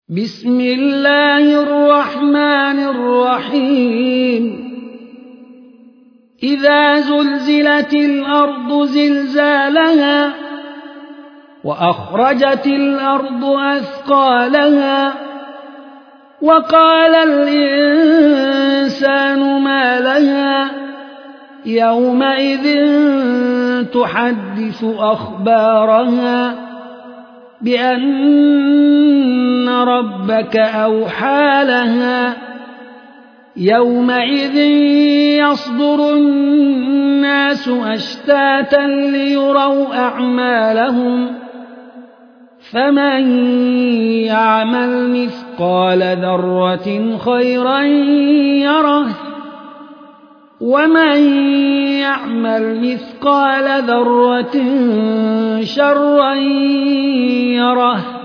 بسم الله الرحمن الرحيم إذا زلزلت الأرض زلزالها وأخرجت الأرض أثقالها وقال الإنسان ما لها يومئذ تحدث أخبارها بأن ربك أوحى لها يومئذ يصدر الناس أشتاتا ليروا أعمالهم فمن يعمل مثقال ذرة خيرا يره ومن يعمل مثقال ذرة شرا يره